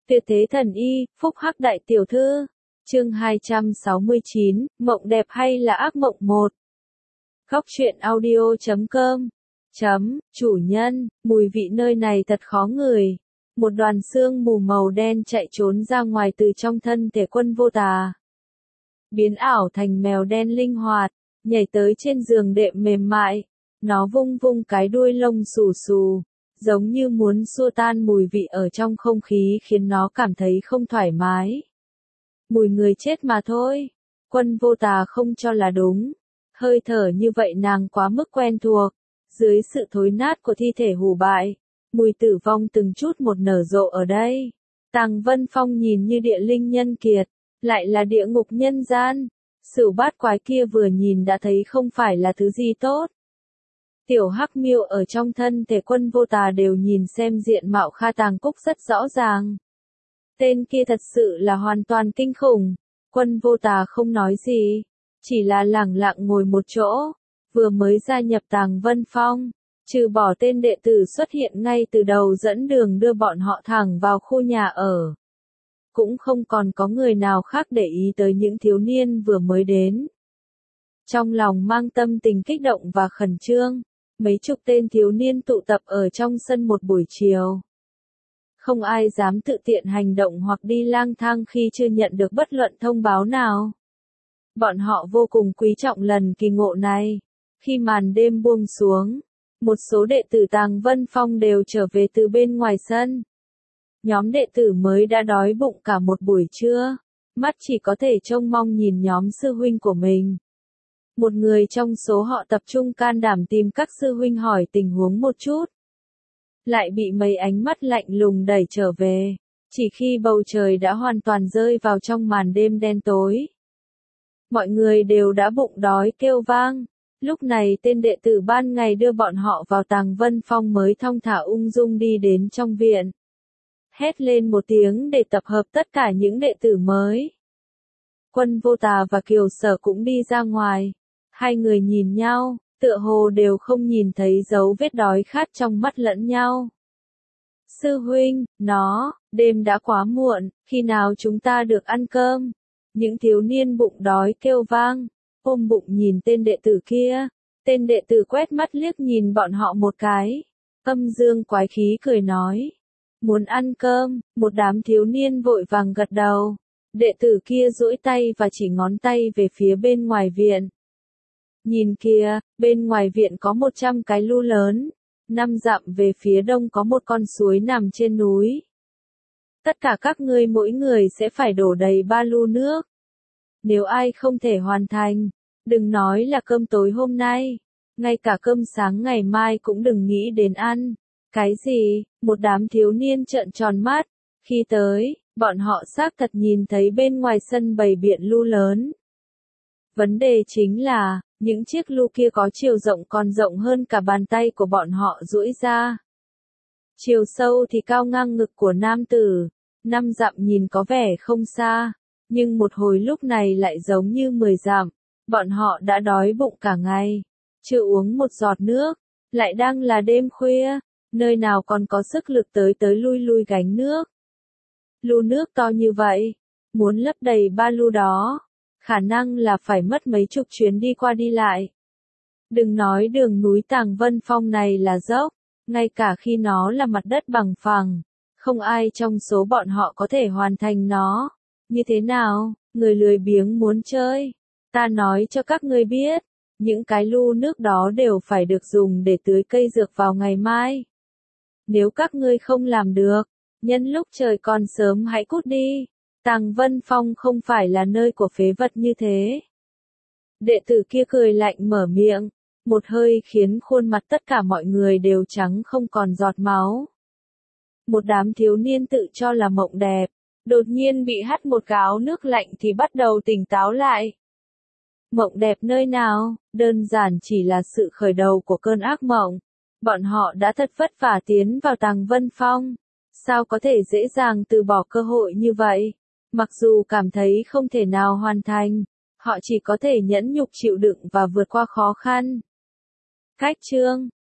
Tuyệt thế thần y, phúc hắc đại tiểu thư. Chương 269, mộng đẹp hay là ác mộng 1. Góc truyện audio.com. Chủ nhân, mùi vị nơi này thật khó ngửi. Một đoàn sương mù màu đen chạy trốn ra ngoài từ trong thân thể Quân Vô Tà. Biến ảo thành mèo đen linh hoạt, nhảy tới trên giường đệm mềm mại. Nó vung vung cái đuôi lông xù xù, giống như muốn xua tan mùi vị ở trong không khí khiến nó cảm thấy không thoải mái. Mùi người chết mà thôi. Quân Vô Tà không cho là đúng. Hơi thở như vậy nàng quá mức quen thuộc. Dưới sự thối nát của thi thể hủ bại, mùi tử vong từng chút một nở rộ ở đây. Tàng Vân Phong nhìn như địa linh nhân kiệt, lại là địa ngục nhân gian. Sửu bát quái kia vừa nhìn đã thấy không phải là thứ gì tốt. Tiểu Hắc Miêu ở trong thân thể Quân Vô Tà đều nhìn xem diện mạo Kha Tàng Cúc rất rõ ràng. Tên kia thật sự là hoàn toàn kinh khủng. Quân Vô Tà không nói gì, chỉ là lẳng lặng ngồi một chỗ. Vừa mới gia nhập Tàng Vân Phong, trừ bỏ tên đệ tử xuất hiện ngay từ đầu dẫn đường đưa bọn họ thẳng vào khu nhà ở. Cũng không còn có người nào khác để ý tới những thiếu niên vừa mới đến. Trong lòng mang tâm tình kích động và khẩn trương, mấy chục tên thiếu niên tụ tập ở trong sân một buổi chiều. Không ai dám tự tiện hành động hoặc đi lang thang khi chưa nhận được bất luận thông báo nào. Bọn họ vô cùng quý trọng lần kỳ ngộ này. Khi màn đêm buông xuống, một số đệ tử Tàng Vân Phong đều trở về từ bên ngoài sân. Nhóm đệ tử mới đã đói bụng cả một buổi trưa, mắt chỉ có thể trông mong nhìn nhóm sư huynh của mình. Một người trong số họ tập trung can đảm tìm các sư huynh hỏi tình huống một chút. Lại bị mấy ánh mắt lạnh lùng đẩy trở về, chỉ khi bầu trời đã hoàn toàn rơi vào trong màn đêm đen tối. Mọi người đều đã bụng đói kêu vang. Lúc này tên đệ tử ban ngày đưa bọn họ vào Tàng Vân Phong mới thong thả ung dung đi đến trong viện. Hét lên một tiếng để tập hợp tất cả những đệ tử mới. Quân Vô Tà và Kiều Sở cũng đi ra ngoài. Hai người nhìn nhau, tựa hồ đều không nhìn thấy dấu vết đói khát trong mắt lẫn nhau. Sư huynh, đêm đã quá muộn, khi nào chúng ta được ăn cơm? Những thiếu niên bụng đói kêu vang, ôm bụng nhìn tên đệ tử kia. Tên đệ tử quét mắt liếc nhìn bọn họ một cái, âm dương quái khí cười nói. Muốn ăn cơm, một đám thiếu niên vội vàng gật đầu. Đệ tử kia duỗi tay và chỉ ngón tay về phía bên ngoài viện. Nhìn kìa, bên ngoài viện có 100 cái lu lớn. 5 dặm về phía đông có một con suối nằm trên núi. Tất cả các ngươi mỗi người sẽ phải đổ đầy 3 lu nước. Nếu ai không thể hoàn thành, đừng nói là cơm tối hôm nay, ngay cả cơm sáng ngày mai cũng đừng nghĩ đến ăn. Cái gì? Một đám thiếu niên trợn tròn mắt. Khi tới, bọn họ xác thật nhìn thấy bên ngoài sân bày biện lu lớn. Vấn đề chính là, những chiếc lu kia có chiều rộng còn rộng hơn cả bàn tay của bọn họ duỗi ra. Chiều sâu thì cao ngang ngực của nam tử. 5 dặm nhìn có vẻ không xa, nhưng một hồi lúc này lại giống như 10 dặm. Bọn họ đã đói bụng cả ngày, chưa uống một giọt nước, lại đang là đêm khuya, nơi nào còn có sức lực tới lui lui gánh nước. Lu nước to như vậy, muốn lấp đầy 3 lu đó, khả năng là phải mất mấy chục chuyến đi qua đi lại. Đừng nói đường núi Tàng Vân Phong này là dốc, ngay cả khi nó là mặt đất bằng phẳng, không ai trong số bọn họ có thể hoàn thành nó. Như thế nào, người lười biếng muốn chơi? Ta nói cho các ngươi biết, những cái lu nước đó đều phải được dùng để tưới cây dược vào ngày mai. Nếu các ngươi không làm được, nhân lúc trời còn sớm hãy cút đi. Tàng Vân Phong không phải là nơi của phế vật như thế. Đệ tử kia cười lạnh mở miệng, một hơi khiến khuôn mặt tất cả mọi người đều trắng không còn giọt máu. Một đám thiếu niên tự cho là mộng đẹp, đột nhiên bị hắt một gáo nước lạnh thì bắt đầu tỉnh táo lại. Mộng đẹp nơi nào, đơn giản chỉ là sự khởi đầu của cơn ác mộng. Bọn họ đã thật vất vả tiến vào Tàng Vân Phong, sao có thể dễ dàng từ bỏ cơ hội như vậy? Mặc dù cảm thấy không thể nào hoàn thành, họ chỉ có thể nhẫn nhục chịu đựng và vượt qua khó khăn. Cách chương